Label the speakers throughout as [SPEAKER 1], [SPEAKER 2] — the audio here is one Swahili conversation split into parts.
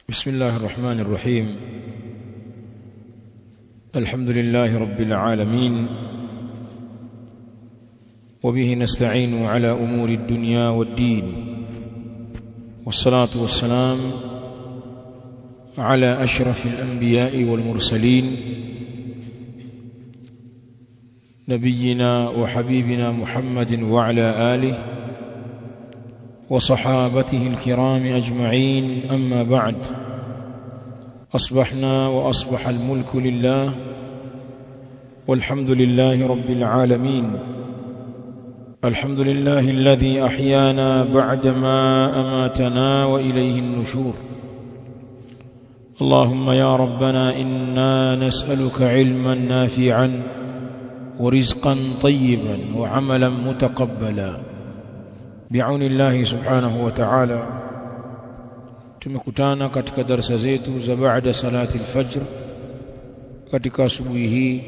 [SPEAKER 1] بسم الله الرحمن الرحيم. الحمد لله رب العالمين، وبه نستعين على أمور الدنيا والدين، والصلاة والسلام على أشرف الأنبياء والمرسلين نبينا وحبيبنا محمد وعلى آله وصحابته الكرام أجمعين. أما بعد، أصبحنا وأصبح الملك لله، والحمد لله رب العالمين. الحمد لله الذي أحيانا بعدما أماتنا وإليه النشور. اللهم يا ربنا إنا نسألك علما نافعا ورزقا طيبا وعملا متقبلا بعون الله سبحانه وتعالى. tumekutana katika darasa zetu za baada salati al-fajr katika asubuhi hii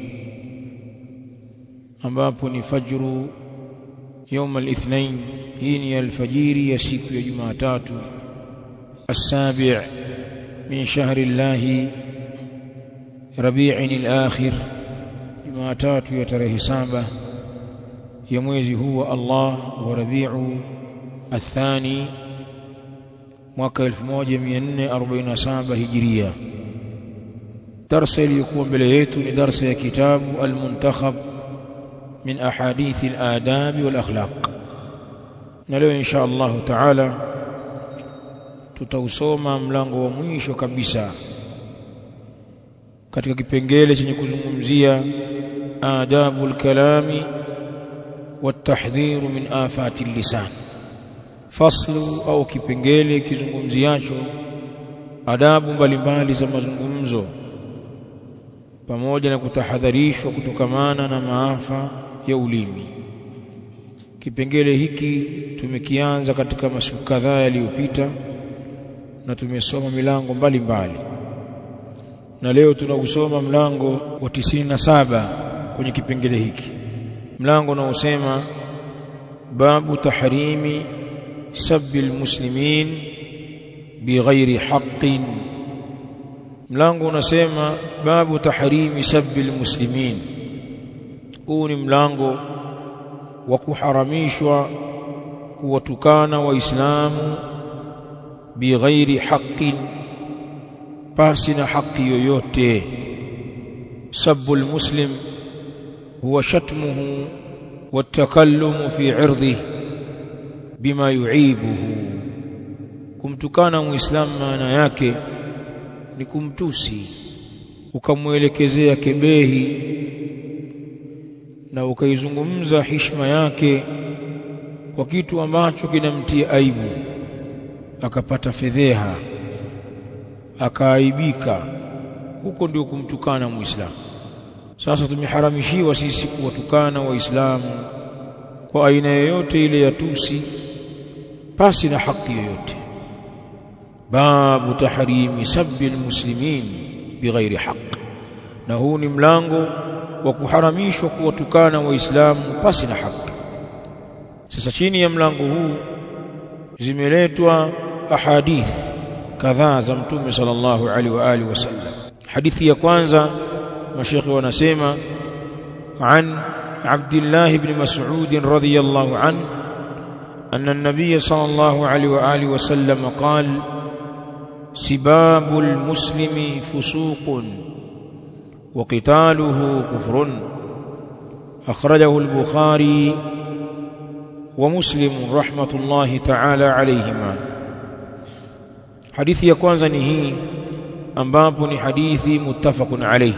[SPEAKER 1] ambapo ni fajru يوم الاثنين. hii ni alfajiri ya siku ya Jumatatu السابع من شهر الله ربيع الآخر. Jumatatu ya tarehe 7 ya mwezi huu wa Allah wa Rabiu athani mwaka 1447 Hijria. Darasa iliyokuwa mbele yetu ni darasa ya kitabu Al-Muntakhab min ahadith al-adab wal akhlaq, na leo insha Allah taala tutausoma mlango wa mwisho kabisa katika kipengele chenye kuzungumzia adabul kalami والتحذير من آفات اللسان. faslu au kipengele kizungumziacho adabu mbalimbali za mazungumzo pamoja na kutahadharishwa kutokamana na maafa ya ulimi. Kipengele hiki tumekianza katika masiku kadhaa yaliyopita na tumesoma milango mbalimbali, na leo tunausoma mlango wa 97 kwenye kipengele hiki, mlango unaosema babu tahrimi sabbi almuslimin bighairi haqqin. mlango unasema babu tahrimi sabbi almuslimin. huu ni mlango wa kuharamishwa kuwatukana waislamu bighairi haqqin, pasi na haki yoyote. sabbu almuslim هو شتمه والتكلم في عرضه بما يعيبه. kumtukana muislamu maana yake ni kumtusi, ukamwelekezea kebehi na ukaizungumza heshima yake kwa kitu ambacho kinamtia aibu, akapata fedheha, akaaibika. huko ndio kumtukana muislamu. Sasa tumeharamishiwa sisi kuwatukana waislamu kwa aina yoyote ile ya tusi pasi na haki yoyote. babu tahrimi sabbi almuslimin bighairi haqq, na huu ni mlango wa kuharamishwa kuwatukana waislamu pasi na haki. Sasa chini ya mlango huu zimeletwa ahadith kadhaa za Mtume sallallahu alaihi wa alihi wasallam. hadithi ya kwanza مشيخ ونسيما عن عبد الله بن مسعود رضي الله عنه أن النبي صلى الله عليه وآله وسلم قال سباب المسلم فسوق وقتاله كفر. أخرجه البخاري ومسلم رحمة الله تعالى عليهما. حديث يكون زنه أنباب حديث متفق عليه.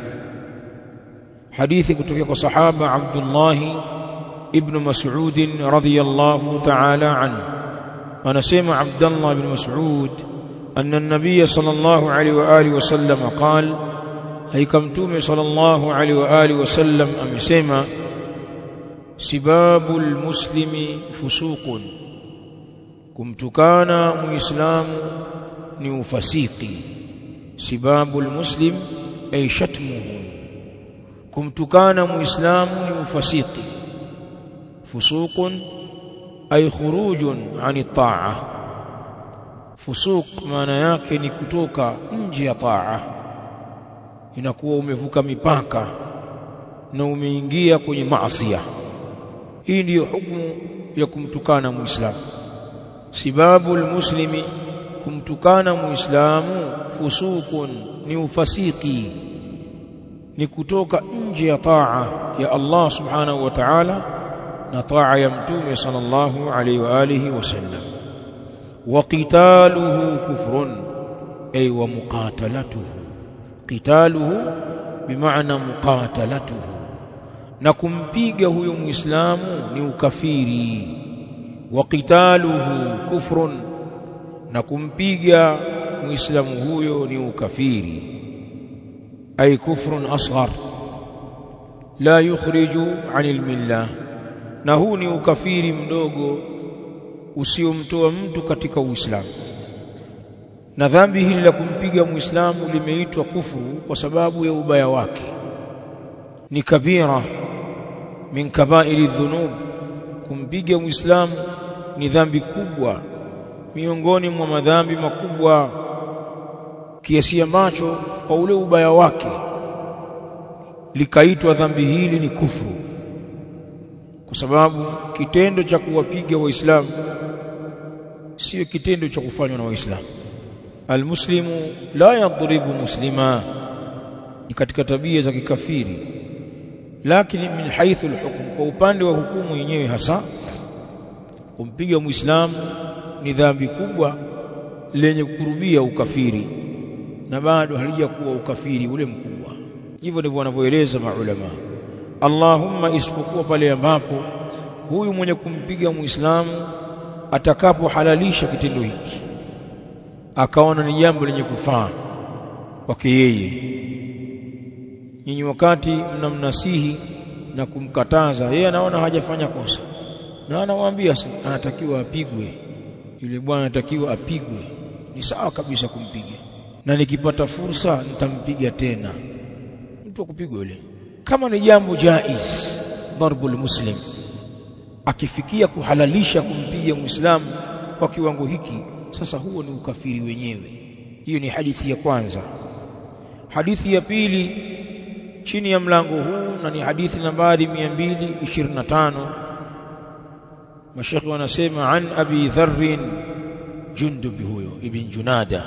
[SPEAKER 1] hadithi kutoka kwa sahaba Abdullah ibn Mas'ud radhiyallahu ta'ala anhu. anasema Abdullah ibn Mas'ud anna an-nabiy sallallahu alayhi wa alihi wasallam qala, haikamtume sallallahu alayhi wa alihi wasallam amesema sibabul muslimi fusuqun, kumtukana muislamu ni ufasiki. sibabul muslim ay shatmuhu, kumtukana muislamu ni ufasiki. fusuqun ay khurujun 'ani at-ta'ah, Fusuq maana yake ni kutoka nje ya taa, inakuwa umevuka mipaka na umeingia kwenye maasi. Hii ndiyo hukumu ya kumtukana muislamu. Sibabu almuslimi, kumtukana muislamu, fusuqun, ni ufasiki, ni kutoka nje ya taa ya Allah subhanahu wa ta'ala na taa ya mtume sallallahu alayhi wa alihi wasallam. Wa qitaluhu kufrun, ay wa muqatalatuhu. Qitaluhu bimaana muqatalatuhu, na kumpiga huyo muislamu ni ukafiri. Wa qitaluhu kufrun, na kumpiga muislamu huyo ni ukafiri, ay kufrun asghar la yukhriju 'anil millah, na huu ni ukafiri mdogo usiomtoa mtu katika Uislamu. Na dhambi hili la kumpiga muislamu limeitwa kufuru kwa sababu ya ubaya wake. Ni kabira min kabairi dhunub. Kumpiga muislamu ni dhambi kubwa miongoni mwa madhambi makubwa, kiasi ambacho kwa ule ubaya wake likaitwa dhambi hili ni kufuru, kwa sababu kitendo cha kuwapiga waislamu sio kitendo cha kufanywa na waislamu. Almuslimu la yadribu muslima, ni katika tabia za kikafiri. Lakini min haythu alhukm, kwa upande wa hukumu yenyewe hasa, kumpiga muislamu ni dhambi kubwa lenye kurubia ukafiri, na bado halijakuwa ukafiri ule mkubwa. Hivyo ndivyo wanavyoeleza maulama. Allahumma, isipokuwa pale ambapo huyu mwenye kumpiga muislamu atakapohalalisha kitendo hiki, akaona ni jambo lenye kufaa kwake yeye. Nyinyi wakati mnamnasihi na kumkataza, yeye anaona hajafanya kosa, na anawaambia anatakiwa apigwe, yule bwana anatakiwa apigwe, ni sawa kabisa kumpiga, na nikipata fursa nitampiga tena. Mtu akupigwa yule, kama ni jambo jaiz, darbul muslim, akifikia kuhalalisha kumpiga muislamu kwa kiwango hiki, sasa huo ni ukafiri wenyewe. Hiyo ni hadithi ya kwanza. Hadithi ya pili chini ya mlango huu, na ni hadithi nambari 225. Mashayikh wanasema an Abi Dharr Jundub, huyo ibn Junada,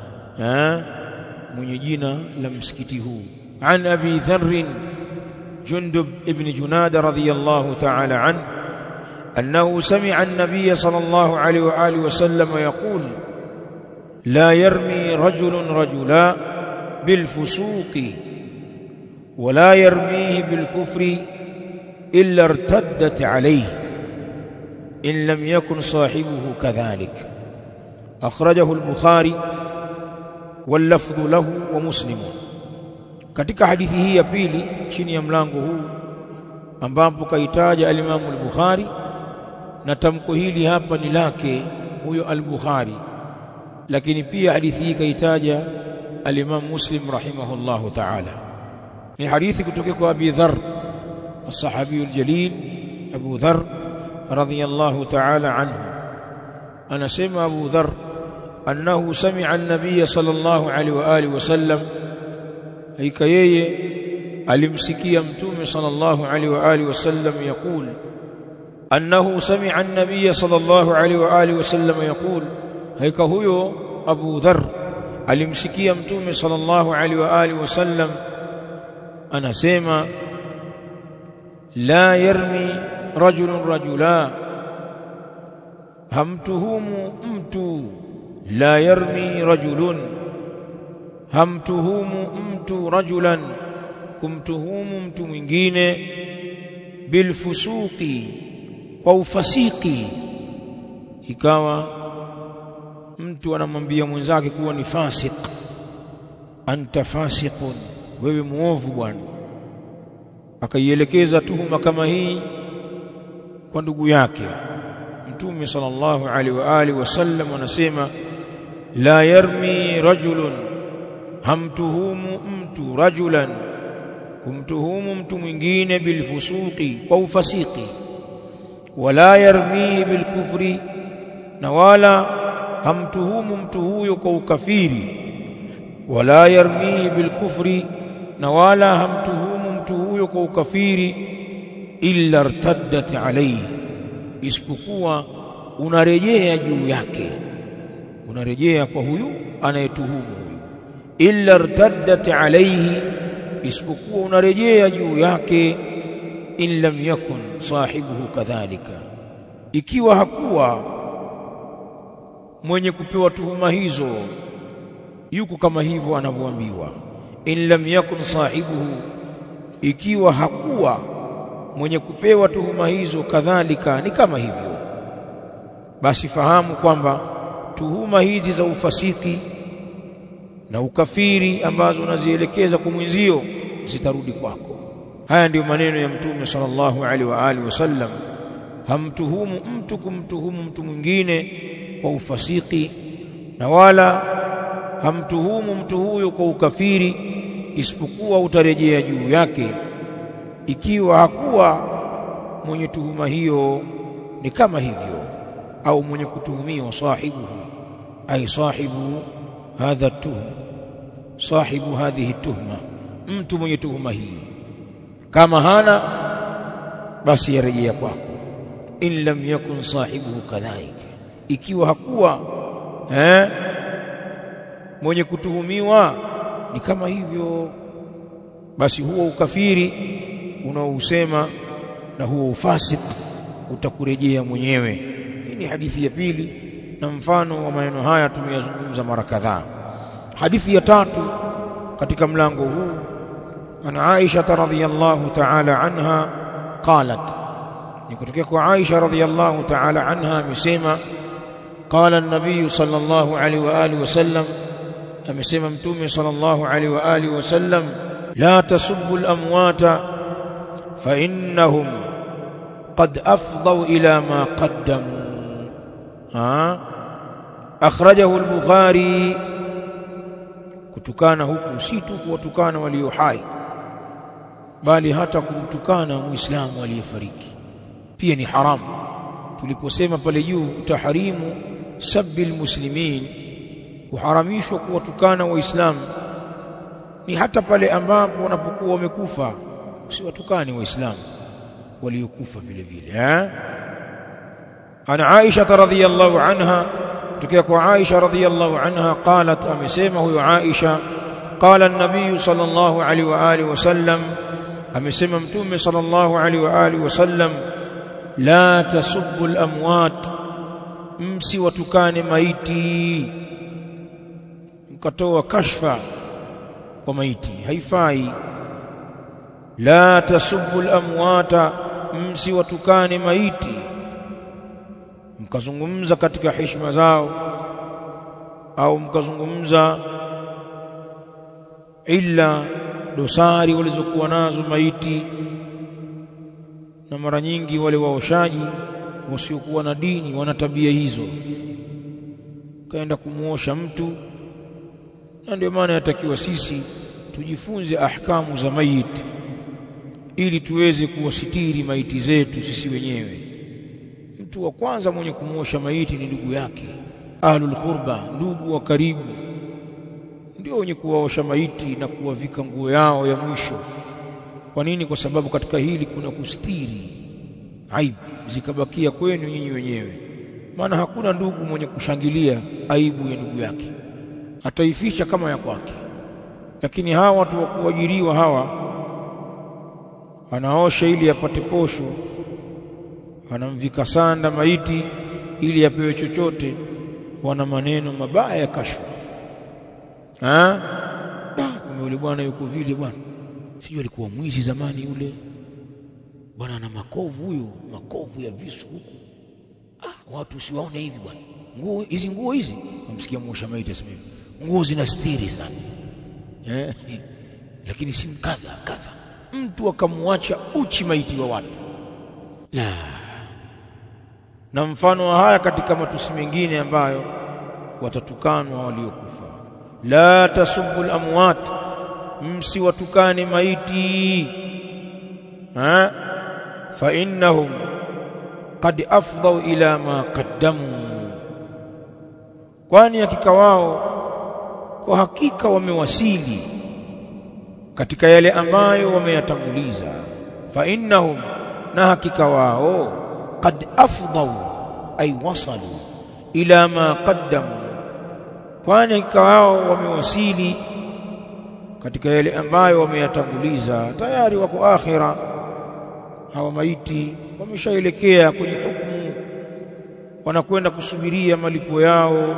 [SPEAKER 1] mwenye jina la msikiti huu. An Abi Dharr Jundub ibn Junada radiyallahu ta'ala an أنه سمع النبي صلى الله عليه وآله وسلم يقول لا يرمي رجل رجلا بالفسوق ولا يرميه بالكفر إلا ارتدت عليه إن لم يكن صاحبه كذلك. أخرجه البخاري واللفظ له ومسلم. katika hadithi hii ya pili chini ya mlango huu, ambapo kaitaja al-Imam al-Bukhari, na tamko hili hapa ni lake huyo al-Bukhari, lakini pia hadithi hii kaitaja al-Imam Muslim rahimahullahu ta'ala. Ni hadithi kutoka kwa Abi Dharr as-sahabi al-jalil Abu Dharr radiyallahu ta'ala anhu. Anasema Abu Dharr annahu sami'a an-nabiy sallallahu alayhi wa alihi wasallam, haika yeye alimsikia mtume sallallahu alayhi wa alihi wasallam yaqul, annahu sami'a an-nabiy sallallahu alayhi wa alihi wasallam yaqul, haika huyo Abu Dharr alimsikia mtume sallallahu alayhi wa alihi wasallam anasema, la yarmi rajulun rajula, hamtuhumu mtu, la yarmi rajulun, hamtuhumu mtu, rajulan, kumtuhumu mtu mwingine, bilfusuqi, kwa ufasiki. Ikawa mtu anamwambia mwenzake kuwa ni fasik, anta fasiqun, wewe muovu bwana, akaielekeza tuhuma kama hii kwa ndugu yake. Mtume sallallahu alaihi wa alihi wasallam anasema, la yarmi rajulun, hamtuhumu mtu, rajulan, kumtuhumu mtu mwingine, bilfusuqi, kwa ufasiki, wala yarmihi bilkufri, na wala hamtuhumu mtu huyo kwa ukafiri, wala yarmihi bilkufri, na wala hamtuhumu mtu huyo kwa ukafiri, illa irtaddat alayhi, isipokuwa unarejea juu yake, unarejea kwa huyu anayetuhumu huyu. Illa irtaddat alayhi, isipokuwa unarejea juu yake. In lam yakun sahibuhu kadhalika, ikiwa hakuwa mwenye kupewa tuhuma hizo yuko kama hivyo anavyoambiwa. In lam yakun sahibuhu, ikiwa hakuwa mwenye kupewa tuhuma hizo kadhalika, ni kama hivyo, basi fahamu kwamba tuhuma hizi za ufasiki na ukafiri ambazo unazielekeza kwa mwenzio zitarudi kwako. Haya ndiyo maneno ya Mtume sallallahu alaihi wa alihi wasallam. Hamtuhumu mtu kumtuhumu mtu mwingine kwa ufasiki, na wala hamtuhumu mtu huyo kwa ukafiri, isipokuwa utarejea juu yake ikiwa hakuwa mwenye tuhuma hiyo ni kama hivyo, au mwenye kutuhumiwa sahibuhu, ay sahibu hadha tuhum, sahibu hadhihi tuhma, mtu mwenye tuhuma hii. Kama hana, basi yarejea kwako. In lam yakun sahibuhu kadhalika, ikiwa hakuwa mwenye kutuhumiwa ni kama hivyo, basi huo ukafiri unaousema na huo ufasik utakurejea mwenyewe. Hii ni hadithi ya pili, na mfano wa maneno haya tumeyazungumza mara kadhaa. Hadithi ya tatu katika mlango huu, ana Aisha radhiyallahu ta'ala anha qalat, ni kutoka kwa Aisha radhiyallahu ta'ala anha amesema, qala an-nabiy sallallahu alayhi wa alihi wasallam, amesema Mtume sallallahu alayhi wa alihi wasallam, la tasubbu al-amwata fa innahum qad afdaw ila ma qaddamu. Akhrajahu al-Bukhari. Kutukana huku si tu kuwatukana walio hai, bali hata kumtukana muislamu aliyefariki pia ni haramu. Tuliposema pale juu taharimu sabbil muslimin, kuharamishwa kuwatukana waislamu ni hata pale ambapo wanapokuwa wamekufa, usiwatukane waislamu waliokufa vile vile. Ana Aisha radhiyallahu anha, kutoka kwa Aisha radhiyallahu anha qalat, amesema huyo Aisha, qala an-nabiy sallallahu alaihi wa alihi wasallam, amesema Mtume sallallahu alaihi wa alihi wasallam, la tasubbu al-amwat, msiwatukane maiti, mkatoa kashfa kwa maiti, haifai. La tasubbu al-amwata, msiwatukane maiti, mkazungumza katika heshima zao, au mkazungumza illa dosari walizokuwa nazo maiti. Na mara nyingi wale waoshaji wasiokuwa na dini wana tabia hizo, kaenda kumuosha mtu. Na ndio maana yatakiwa sisi tujifunze ahkamu za maiti ili tuweze kuwasitiri maiti zetu sisi wenyewe. Mtu wa kwanza mwenye kumuosha maiti ni ndugu yake, ahlul qurba, ndugu wa karibu, ndio wenye kuwaosha maiti na kuwavika nguo yao ya mwisho. Kwa nini? Kwa sababu katika hili kuna kustiri aibu zikabakia kwenu nyinyi wenyewe. Maana hakuna ndugu mwenye kushangilia aibu ya ndugu yake, ataificha kama ya kwake. Lakini hawa watu wa kuajiriwa hawa, anaosha ili apate posho, anamvika sanda maiti ili apewe chochote, wana maneno mabaya ya kashfa. Kumbe yule bwana yuko vile bwana, sijui alikuwa mwizi zamani yule bwana, na makovu huyo, makovu ya visu huku. Watu usiwaone hivi bwana, nguo hizi umsikia muosha maiti asema nguo zinastiri sana, lakini si kadha kadha. Mtu akamwacha uchi maiti wa watu. La. Na mfano wa haya katika matusi mengine ambayo watatukanwa waliokufa. La tasubbu al-amwat, msiwatukane maiti, fa innahum qad afdaw ila ma qaddamu, kwani hakika wao kwa hakika wamewasili katika yale ambayo wameyatanguliza. Fa innahum, na hakika wao, qad afdaw ay wasalu ila ma qaddamu, kwani hakika wao wamewasili katika yale ambayo wameyatanguliza. Tayari wako akhira, hawa maiti wameshaelekea kwenye hukumu, wanakwenda kusubiria malipo yao.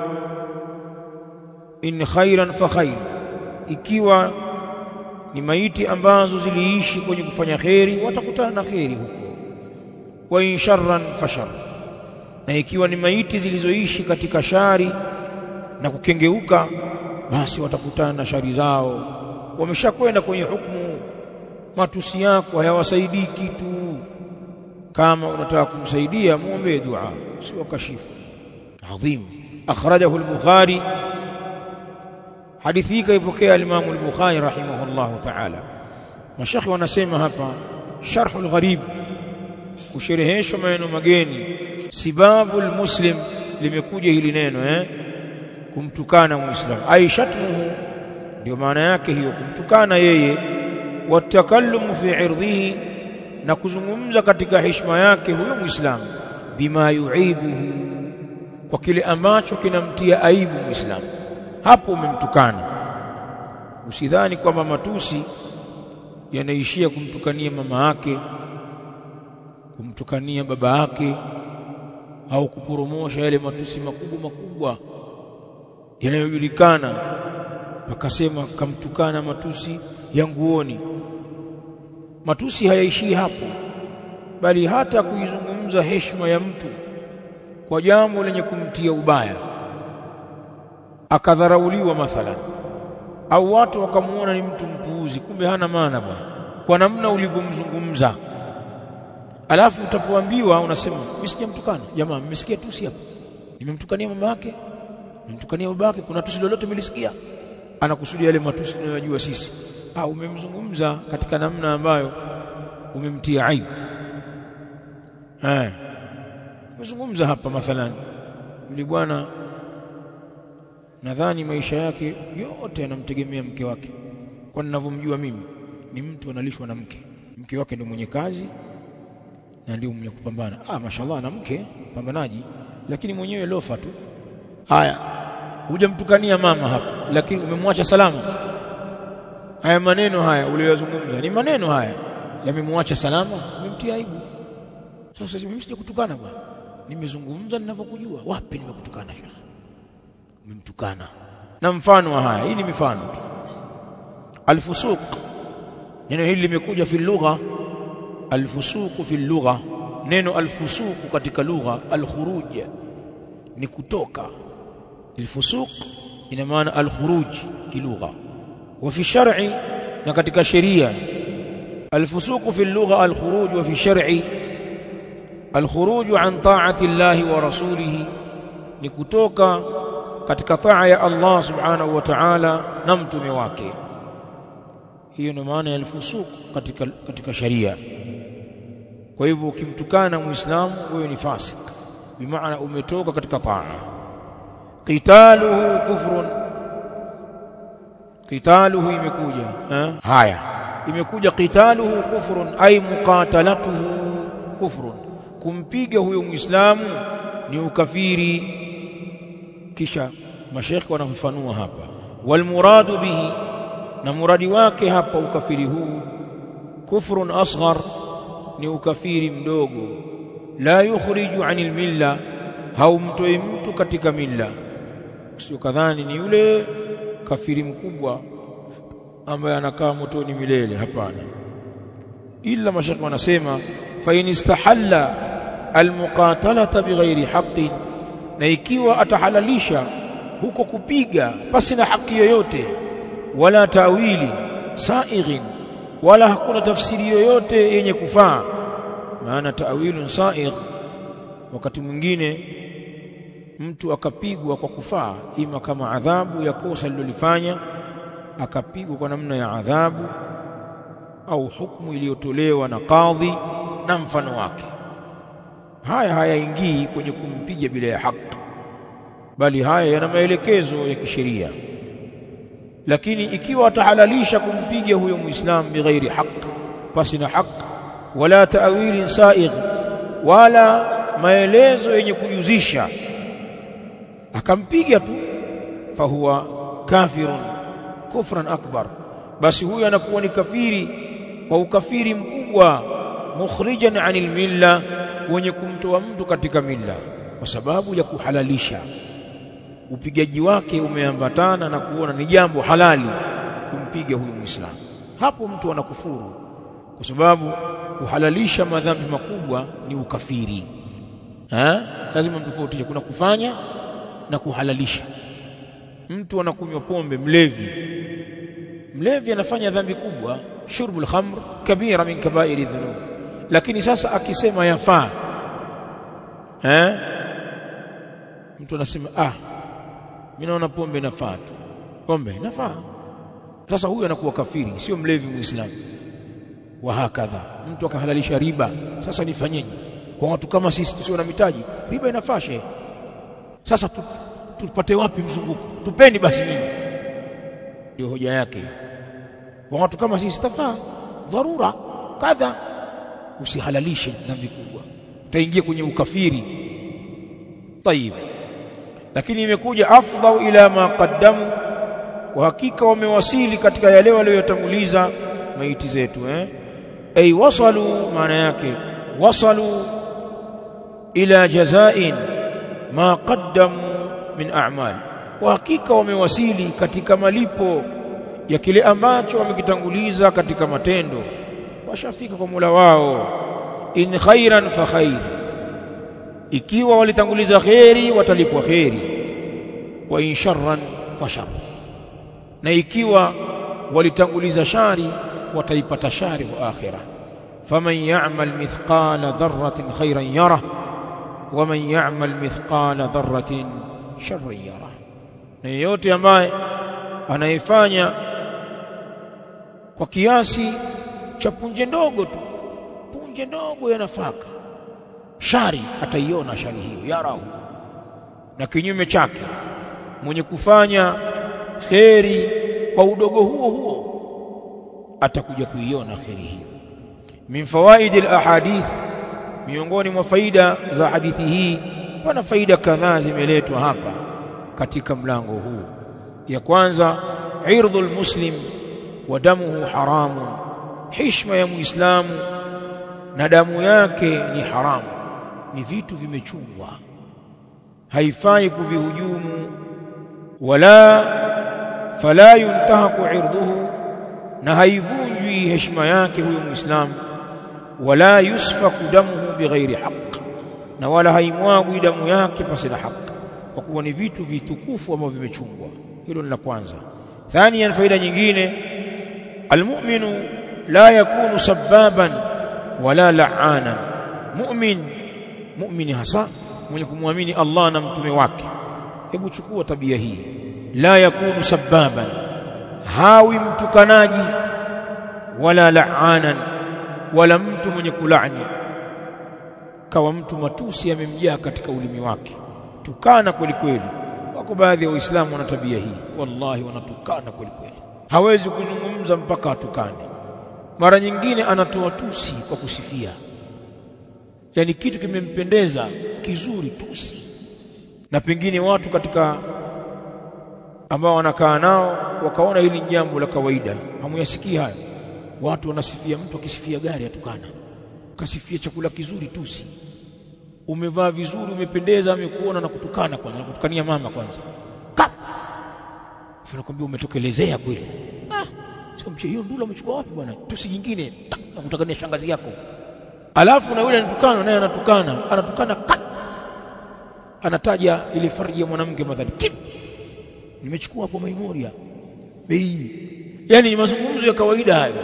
[SPEAKER 1] In khairan fa khair, ikiwa ni maiti ambazo ziliishi kwenye kufanya kheri, watakutana na kheri huko. Wa in sharran fa shar, na ikiwa ni maiti zilizoishi katika shari na kukengeuka, basi watakutana na shari zao. Wameshakwenda kwenye hukumu. Matusi yako hayawasaidii kitu. Kama unataka kumsaidia, muombe dua, sio kashifu. Adhim. Akhrajahu al-Bukhari, hadithi hii kaipokea al-Imam al-Bukhari rahimahullahu ta'ala. Mashayikh wanasema hapa sharh al-gharib, kushereheshwa maneno mageni. Sibabul muslim, limekuja hili neno kumtukana muislam, aishatmuhu, ndio maana yake hiyo, kumtukana yeye. Watakallamu fi irdhihi, na kuzungumza katika heshima yake huyo muislamu. Bima yuibuhu, kwa kile ambacho kinamtia aibu muislamu, hapo umemtukana. Usidhani kwamba matusi yanaishia kumtukania mama yake, kumtukania baba yake, au kuporomosha yale matusi makubwa yanayojulikana, pakasema kamtukana matusi ya nguoni. Matusi hayaishii hapo, bali hata kuizungumza heshima ya mtu kwa jambo lenye kumtia ubaya, akadharauliwa mathalan, au watu wakamuona ni mtu mpuuzi, kumbe hana maana bwana, kwa namna ulivyomzungumza. Alafu utapoambiwa unasema mimi sijamtukana. Jamaa, mmesikia tusi hapa? Nimemtukania mama yake, nimemtukania baba yake, kuna tusi lolote mlisikia? Anakusudia yale matusi tunayojua sisi. Umemzungumza katika namna ambayo umemtia aibu. Umezungumza hapa mathalan, yule bwana nadhani maisha yake yote yanamtegemea mke wake. Kwa ninavyomjua mimi, ni mtu analishwa na mke wake ndio mwenye kazi na ndio mwenye kupambana. Mashallah, na mke pambanaji, lakini mwenyewe lofa tu. Haya, hujamtukania mama hapa, lakini umemwacha salama. Haya maneno haya uliyozungumza ni maneno haya yamemwacha salama, umemtia aibu. Sasa mimi sije kutukana bwana, nimezungumza ninavyokujua. Wapi nimekutukana shekhi? Umemtukana. Na mfano wa haya, hii ni mifano tu. Al-fusuq, neno hili limekuja fi lugha. Al-fusuq fi lugha, neno al-fusuq katika lugha, al-khuruj ni kutoka. Al-fusuq ina maana al-khuruj kilugha. Wa fi shar'i, na katika sheria, al-fusuq fi lugha al-khuruj, wa fi shar'i al-khuruj an ta'ati Allah wa rasulihi, ni kutoka katika taa ya Allah subhanahu wa ta'ala na mtume wake. Hiyo ndio maana ya al-fusuq katika sharia. Kwa hivyo ukimtukana muislamu, wewe ni fasik, bimaana umetoka katika taa. Qitaluhu kufrun, qitaluhu imekuja haya, imekuja qitaluhu kufrun, ay muqatalatuhu kufrun, kumpiga huyo muislamu ni ukafiri. Kisha mashaikh wanafafanua hapa, wal muradu bihi, na muradi wake hapa ukafiri huu, kufrun asghar, ni ukafiri mdogo. La yukhriju anil milla, haumtoi mtu katika milla. Sio kadhani ni yule kafiri mkubwa ambaye anakaa motoni milele, hapana. Illa mashaikh wanasema fa in istahalla almuqatalata bighairi haqqin, na ikiwa atahalalisha huko kupiga pasi na haki yoyote, wala tawili saighin, wala hakuna tafsiri yoyote yenye kufaa. Maana tawilun saigh, wakati mwingine mtu akapigwa kwa kufaa, ima kama adhabu ya kosa alilofanya, akapigwa kwa namna ya adhabu, au hukumu iliyotolewa na kadhi na mfano wake. Haya hayaingii kwenye kumpiga bila ya haki. bali haya yana maelekezo ya kisheria. Lakini ikiwa atahalalisha kumpiga huyo muislamu bighairi haq, pasi na haq, wala ta'wilin sa'igh, wala maelezo yenye kujuzisha, akampiga tu, fahuwa kafirun kufran akbar, basi huyo anakuwa ni kafiri kwa ukafiri mkubwa, mukhrijan anil milla, wenye kumtoa mtu katika milla, kwa sababu ya kuhalalisha. Upigaji wake umeambatana na kuona ni jambo halali kumpiga huyu muislamu, hapo mtu anakufuru, kwa sababu kuhalalisha madhambi makubwa ni ukafiri. Lazima mtofautishe, kuna kufanya na kuhalalisha. Mtu anakunywa pombe, mlevi anafanya dhambi kubwa, shurbul khamr kabira min kabairi dhunub, lakini sasa akisema yafaa, mtu anasema mimi naona pombe inafaa tu, pombe inafaa. Sasa huyu anakuwa kafiri, sio mlevi muislamu. Wa hakadha, mtu akahalalisha riba, sasa nifanyeje kwa watu kama sisi tusio na mitaji? Riba inafaa shehe, sasa tupate wapi mzunguko? Tupeni basi nyinyi. Ndio hoja yake. Kwa watu kama sisi tafaa, dharura kadha. Usihalalishe dhambi kubwa, utaingia kwenye ukafiri. Tayib, lakini imekuja afdau ila ma qaddamu, kwa hakika wamewasili katika yale waliotanguliza maiti zetu. Ay wasalu, maana yake wasalu ila jazain ma qaddamu min a'mal, kwa hakika wamewasili katika malipo ya kile ambacho wamekitanguliza katika matendo, washafika kwa Mola wao. In khairan fa khair, ikiwa walitanguliza khairi watalipwa khairi, wa in sharran fa shar, na ikiwa walitanguliza shari wataipata shari wa akhirah. Faman ya'mal mithqala dharratin khairan yarah wa man ya'mal mithqala dharratin sharran yarah, na yeyote ambaye anayefanya kwa kiasi cha punje ndogo tu, punje ndogo ya nafaka, shari ataiona shari hiyo, yarahu. Na kinyume chake, mwenye kufanya kheri kwa udogo huo huo atakuja kuiona kheri hiyo. Min fawaid al-ahadith, miongoni mwa faida za hadithi hii, pana faida kadhaa zimeletwa hapa katika mlango huu. Ya kwanza, irdhul muslim wa damuhu haramun, heshima ya muislamu na damu yake ni haramu, ni vitu vimechungwa, haifai kuvihujumu. Wala fala yuntahaku irduhu, na haivunjwi heshima yake huyo muislamu. Wala yusfaku damuhu bighairi haqq, na wala haimwagwi damu yake pasi na haki, kwa kuwa ni vitu vitukufu ambavyo vimechungwa. Hilo ni la kwanza. Thaniyan, faida nyingine, almu'minu la yakunu sababan wala la'anan. Mu'mini hasa mwenye kumwamini Allah na mtume wake, hebu chukua tabia hii. La yakunu sababan, hawi mtukanaji, wala la'anan, wala mtu mwenye kulani. Kawa mtu matusi yamemjaa katika ulimi wake, tukana kweli kweli. Wako baadhi ya Waislamu wana tabia hii, wallahi wanatukana kweli kweli, hawezi kuzungumza mpaka atukane. Mara nyingine anatoa tusi kwa kusifia, yani kitu kimempendeza kizuri, tusi. Na pengine watu katika ambao wanakaa nao wakaona hili ni jambo la kawaida. Hamuyasikia hayo? Watu wanasifia, mtu akisifia gari atukana, kasifia chakula kizuri, tusi. Umevaa vizuri, umependeza, amekuona na kutukana kwanza, na kutukania mama kwanza. Tunakwambia umetokelezea kweli. Sio mche, hiyo ndula umechukua wapi bwana? Tusi jingine na kutakania shangazi yako. Alafu na yule anatukana naye anatukana anataja ile farji ya mwanamke madhali. Nimechukua hapo Maimuria. Yaani ni mazungumzo ya kawaida hayo.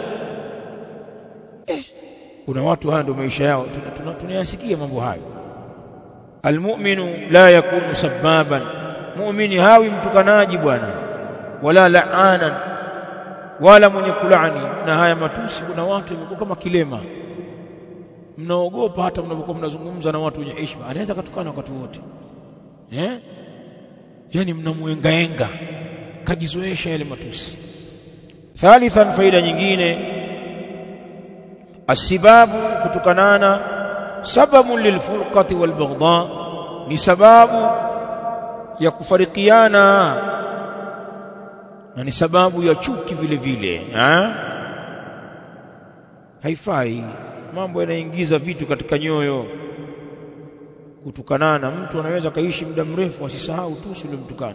[SPEAKER 1] Kuna watu haya ndio maisha yao, tunayasikia mambo hayo. Almu'minu la yakunu sababan, mu'mini hawi mtukanaji bwana, wala la'anan, wala mwenye kulani. Na haya matusi, kuna watu wamekuwa kama kilema, mnaogopa hata mnapokuwa mnazungumza na watu wenye heshima, anaweza kutukana wakati wote. yani mnamuengaenga, kajizoesha yale matusi. Thalithan, faida nyingine, asibabu, kutukanana, sababu lilfurqati walbaghdha, ni sababu ya kufarikiana na ni sababu ya chuki vile vile. Haifai, mambo yanaingiza vitu katika nyoyo. Kutukanana, mtu anaweza kaishi muda mrefu asisahau tusi ulimtukana,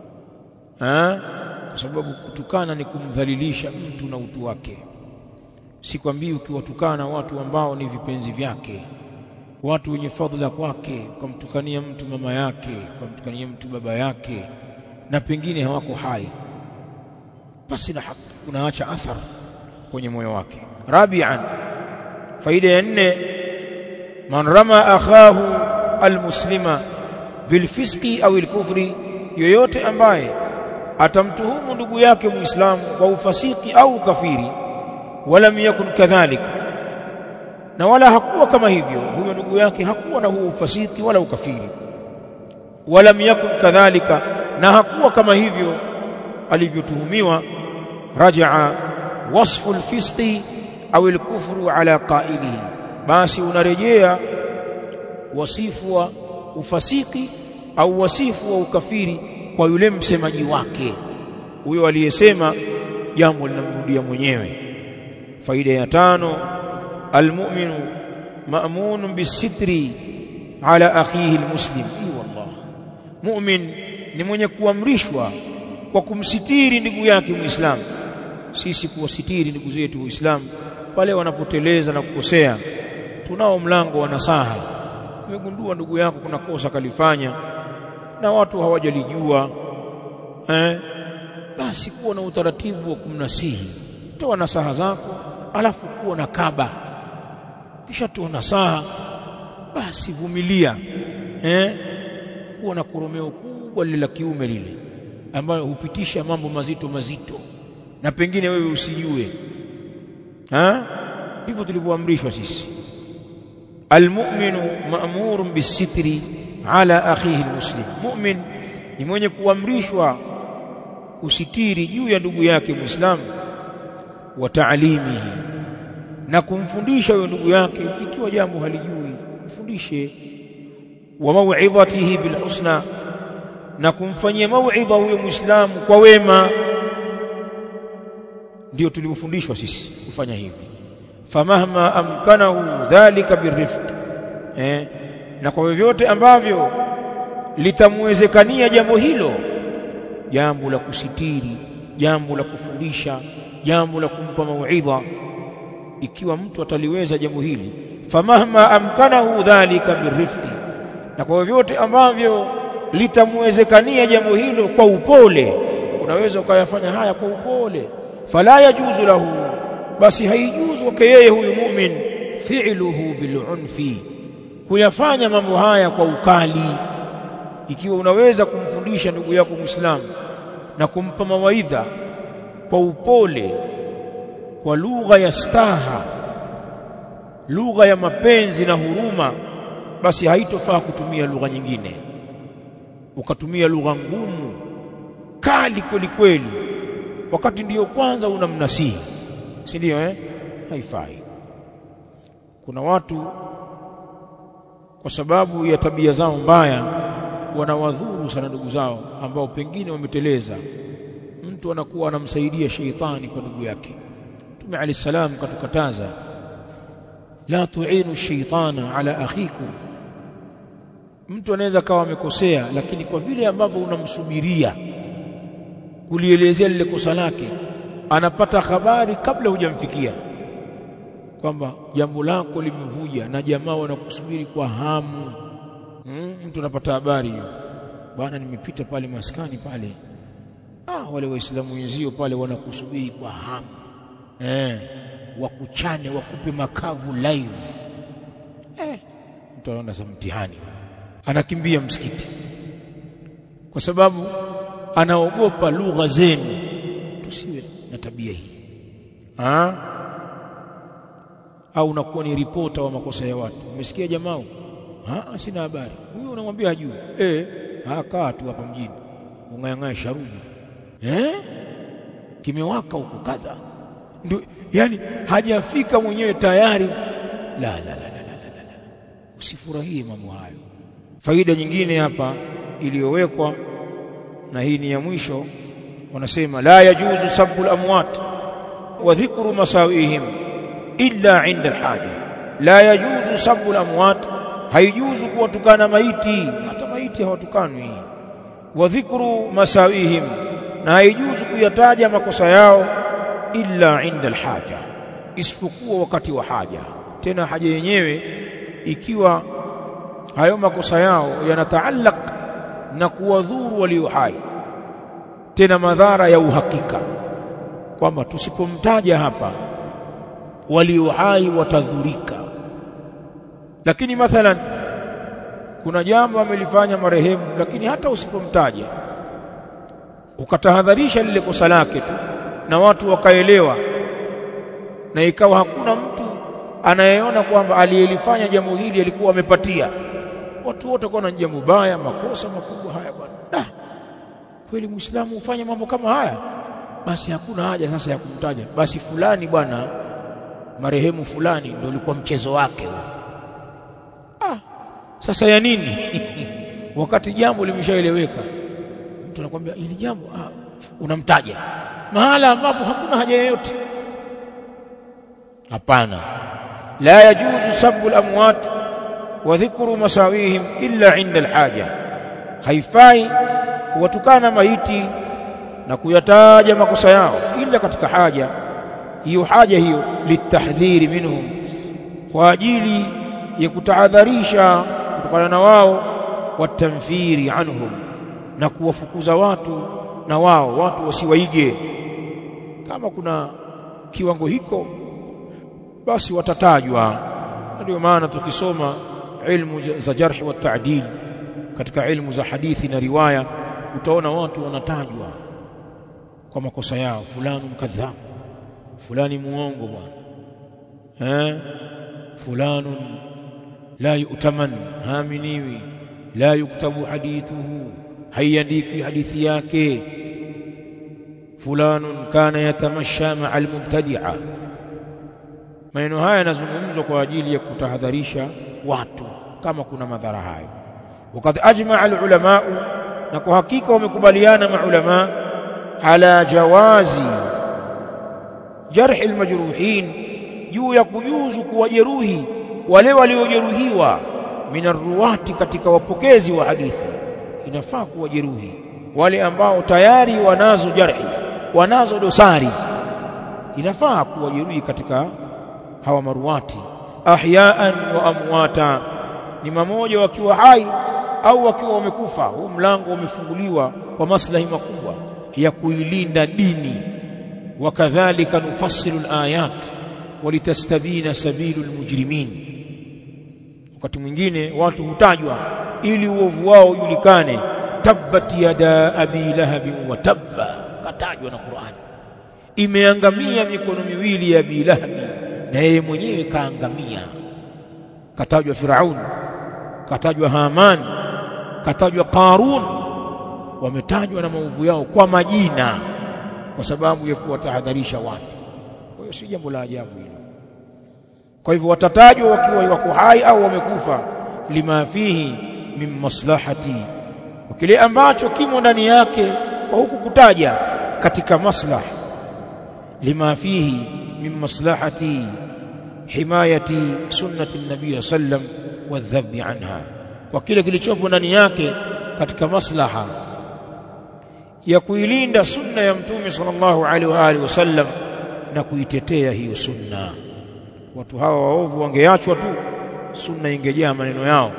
[SPEAKER 1] kwa sababu kutukana ni kumdhalilisha mtu na utu wake. Sikwambii ukiwatukana watu ambao ni vipenzi vyake, watu wenye fadhila kwake, kumtukania mtu mama yake, kumtukania mtu baba yake, na pengine hawako hai, basi na haki, unaacha athari kwenye moyo wake. Rabi'an, faida ya 4, man rama akhahu almuslima bilfisqi au alkufri, yoyote ambaye atamtuhumu ndugu yake muislamu kwa ufasiki au kafiri, walam yakun kadhalika, na wala hakuwa kama hivyo, huyo ndugu yake hakuwa na huo ufasiki wala ukafiri, walam yakun kadhalika, na hakuwa kama hivyo alivyotuhumiwa, rajaa wasfu alfisqi au alkufru ala qailihi, basi unarejea wasifu wa ufasiki au wasifu wa ukafiri kwa yule msemaji wake, huyo aliyesema jambo linamrudia mwenyewe. Faida ya 5, almu'minu ma'munun bisitri ala akhihi almuslim. Wallah, mu'min ni mwenye kuamrishwa kwa kumsitiri ndugu yake muislamu. Sisi kuwasitiri ndugu zetu waislamu pale wanapoteleza na kukosea, tunao mlango wa nasaha. Umegundua ndugu yako kuna kosa kalifanya na watu hawajalijua, basi kuwa na utaratibu wa kumnasihi. Toa nasaha zako, alafu kuwa na kaba, kisha toa nasaha, basi vumilia. Kuwa na koromeo kubwa lile la kiume lile ambayo hupitisha mambo mazito mazito na pengine wewe usijue. Ndivyo tulivyoamrishwa sisi. Almu'minu ma'murun bisitri ala akhihi almuslim, mu'min ni mwenye kuamrishwa kusitiri juu ya ndugu yake muislamu, wa ta'limihi, na kumfundisha huyo ndugu yake ikiwa jambo halijui mfundishe, wa mau'idhatihi bilhusna, na kumfanyia mau'idha huyo muislamu kwa wema. Ndio tulivyofundishwa sisi kufanya hivi. Famahma amkanahu dhalika birifq, na kwa vyovyote ambavyo litamwezekania jambo hilo, jambo la kusitiri, jambo la kufundisha, jambo la kumpa mauidha, ikiwa mtu ataliweza jambo hili, famahma amkanahu dhalika birifq, na kwa vyovyote ambavyo litamwezekania jambo hilo kwa upole, unaweza ukayafanya haya kwa upole, fala yajuzu lahu, basi haijuzu kwake yeye huyu mu'min, fi'luhu bil'unfi, kuyafanya mambo haya kwa ukali. Ikiwa unaweza kumfundisha ndugu yako muislamu na kumpa mawaidha kwa upole, kwa lugha ya staha, lugha ya mapenzi na huruma, basi haitofaa kutumia lugha nyingine, ukatumia lugha ngumu kali kweli kweli wakati ndiyo kwanza unamnasihi, si ndio? Haifai. Kuna watu kwa sababu ya tabia zao mbaya wanawadhuru sana ndugu zao ambao pengine wameteleza. Mtu anakuwa anamsaidia sheitani kwa ndugu yake. Mtume alayhi salam katukataza, la tu'inu shaitana ala akhikum. Mtu anaweza kawa amekosea, lakini kwa vile ambavyo unamsubiria kulielezea lile kosa lake, anapata habari kabla hujamfikia kwamba jambo lako limevuja na jamaa wanakusubiri kwa hamu. Mtu anapata habari hiyo, bwana, nimepita pale maskani pale, wale waislamu wenzio pale wanakusubiri kwa hamu, wakuchane, wakupe makavu live. Mtu anaona sa mtihani, anakimbia msikiti kwa sababu anaogopa lugha zenu. Tusiwe na tabia hii. Au unakuwa ni ripota wa makosa ya watu. Umesikia jamaa? Sina habari. Huyo unamwambia hajui. Kaa tu hapa mjini. ung'ang'ania sharubu kimewaka huko kadha, ndio yani hajafika mwenyewe tayari. La, usifurahie mambo hayo. Faida nyingine hapa iliyowekwa, na hii ni ya mwisho, wanasema la yajuzu sabbu al-amwat wa dhikru masawihim illa 'inda al-haja. La yajuzu sabbu al-amwat, haijuzu kuwatukana maiti, hata maiti hawatukanwi. Wa dhikru masawihim, na haijuzu kuyataja makosa yao illa 'inda al-haja, isipokuwa wakati wa haja. Tena haja yenyewe ikiwa hayo makosa yao yanataallaq na kuwadhuru walio hai, tena madhara ya uhakika, kwamba tusipomtaja hapa walio hai watadhurika. Lakini mathalan kuna jambo amelifanya marehemu, lakini hata usipomtaja ukatahadharisha lile kosa lake tu na watu wakaelewa, na ikawa hakuna mtu anayeona kwamba aliyelifanya jambo hili alikuwa amepatia, watu wote kwa na jambo baya, makosa makubwa haya bwana, kweli Muislamu ufanye mambo kama haya, basi hakuna haja sasa ya kumtaja. Basi fulani bwana, marehemu fulani ndio ulikuwa mchezo wake. Sasa ya nini? Wakati jambo limeshaeleweka, mtu anakuambia hili jambo, unamtaja mahala ambapo hakuna haja yoyote. Hapana, la yajuzu sabbu al-amwat wa dhikru masawihim illa 'inda al-haja. Haifai kuwatukana maiti na kuyataja makosa yao ila katika haja. Hiyo haja hiyo litahdhiri minhum, kwa ajili ya kutahadharisha kutokana na wao, watamfiri anhum, na kuwafukuza watu na wao, watu wasiwaige. Kama kuna kiwango hiko basi watatajwa. Ndio maana tukisoma ilmu za jarh wa ta'dil katika ilmu za hadithi na riwaya, utaona watu wanatajwa kwa makosa yao, fulani mkadhab, fulani muongo bwana, fulani la yu'taman, haminiwi, la yuktabu hadithuhu, haiandiki hadithi yake, fulani kana yatamasha ma'a al-mubtadi'a. Maneno haya yanazungumzwa kwa ajili ya kutahadharisha watu kama kuna madhara hayo. Wakati ajma'a al-ulama, na kwa hakika wamekubaliana maulama, ala jawazi jarh al-majruhin, juu ya kujuzu kuwajeruhi wale waliojeruhiwa, minarruwati, katika wapokezi wa hadithi. Inafaa kuwajeruhi wale ambao tayari wanazo jarhi, wanazo dosari, inafaa kuwajeruhi katika hawa maruwati, ahyaan wa amwata, ni mmoja wakiwa hai au wakiwa wamekufa. Huu mlango umefunguliwa kwa maslahi makubwa ya kuilinda dini. Wakadhalika nufassilu alayat walitastabina sabilul mujrimin. Wakati mwingine watu hutajwa ili uovu wao ujulikane. Tabbat yada abi lahabin wa tabba, katajwa na Qur'an, imeangamia mikono miwili ya Abi Lahab, na yeye mwenyewe kaangamia. Katajwa Firaun, katajwa Haman, katajwa Qarun, wametajwa na maovu yao kwa majina kwa sababu ya kuwatahadharisha watu. Kwa hiyo si jambo la ajabu hilo. Kwa hivyo watatajwa wakiwa wako hai au wamekufa, lima fihi min maslahati, kwa kile ambacho kimo ndani yake kwa huku kutaja katika maslaha. Lima fihi min maslahati himayati sunnati an-nabiy sallam wa dhabbi anha, kwa kile kilichopo ndani yake katika maslaha ya kuilinda sunna ya Mtume sallallahu alaihi wa alihi wasallam na kuitetea hiyo sunna. Watu hawa waovu wangeachwa tu, sunna ingejaa maneno yao.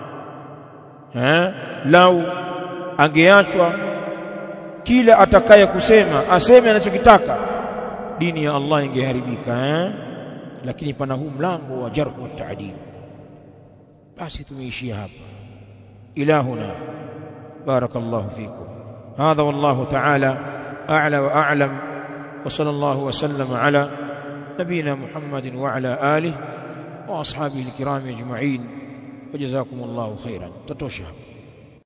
[SPEAKER 1] Lau angeachwa kila atakaye kusema aseme anachokitaka, dini ya Allah ingeharibika. Lakini pana huu mlango wa jarh wa ta'dil. Basi tumeishia hapa. Ilahuna barakallahu fikum. هذا والله تعالى أعلى وأعلم، وصلى الله وسلم على نبينا محمد وعلى آله وأصحابه الكرام أجمعين، وجزاكم الله خيرا. تتوشى.